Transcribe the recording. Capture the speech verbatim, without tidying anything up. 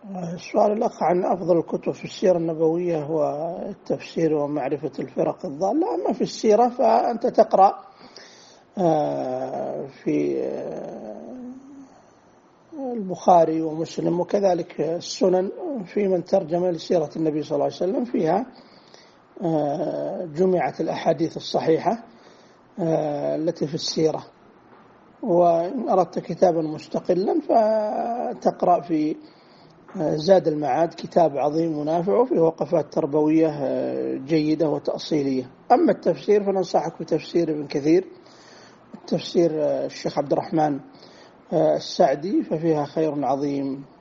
السؤال الأخ عن أفضل الكتب في السيرة النبوية هو التفسير ومعرفة الفرق الضالة. أما في السيرة فأنت تقرأ في البخاري ومسلم وكذلك السنن في من ترجم لسيرة النبي صلى الله عليه وسلم، فيها جمعت الأحاديث الصحيحة التي في السيرة. وإن أردت كتابا مستقلا فتقرأ في زاد المعاد، كتاب عظيم ونافع وفيه وقفات تربوية جيدة وتأصيلية. أما التفسير فننصحك بتفسير ابن كثير، تفسير الشيخ عبد الرحمن السعدي، ففيها خير عظيم.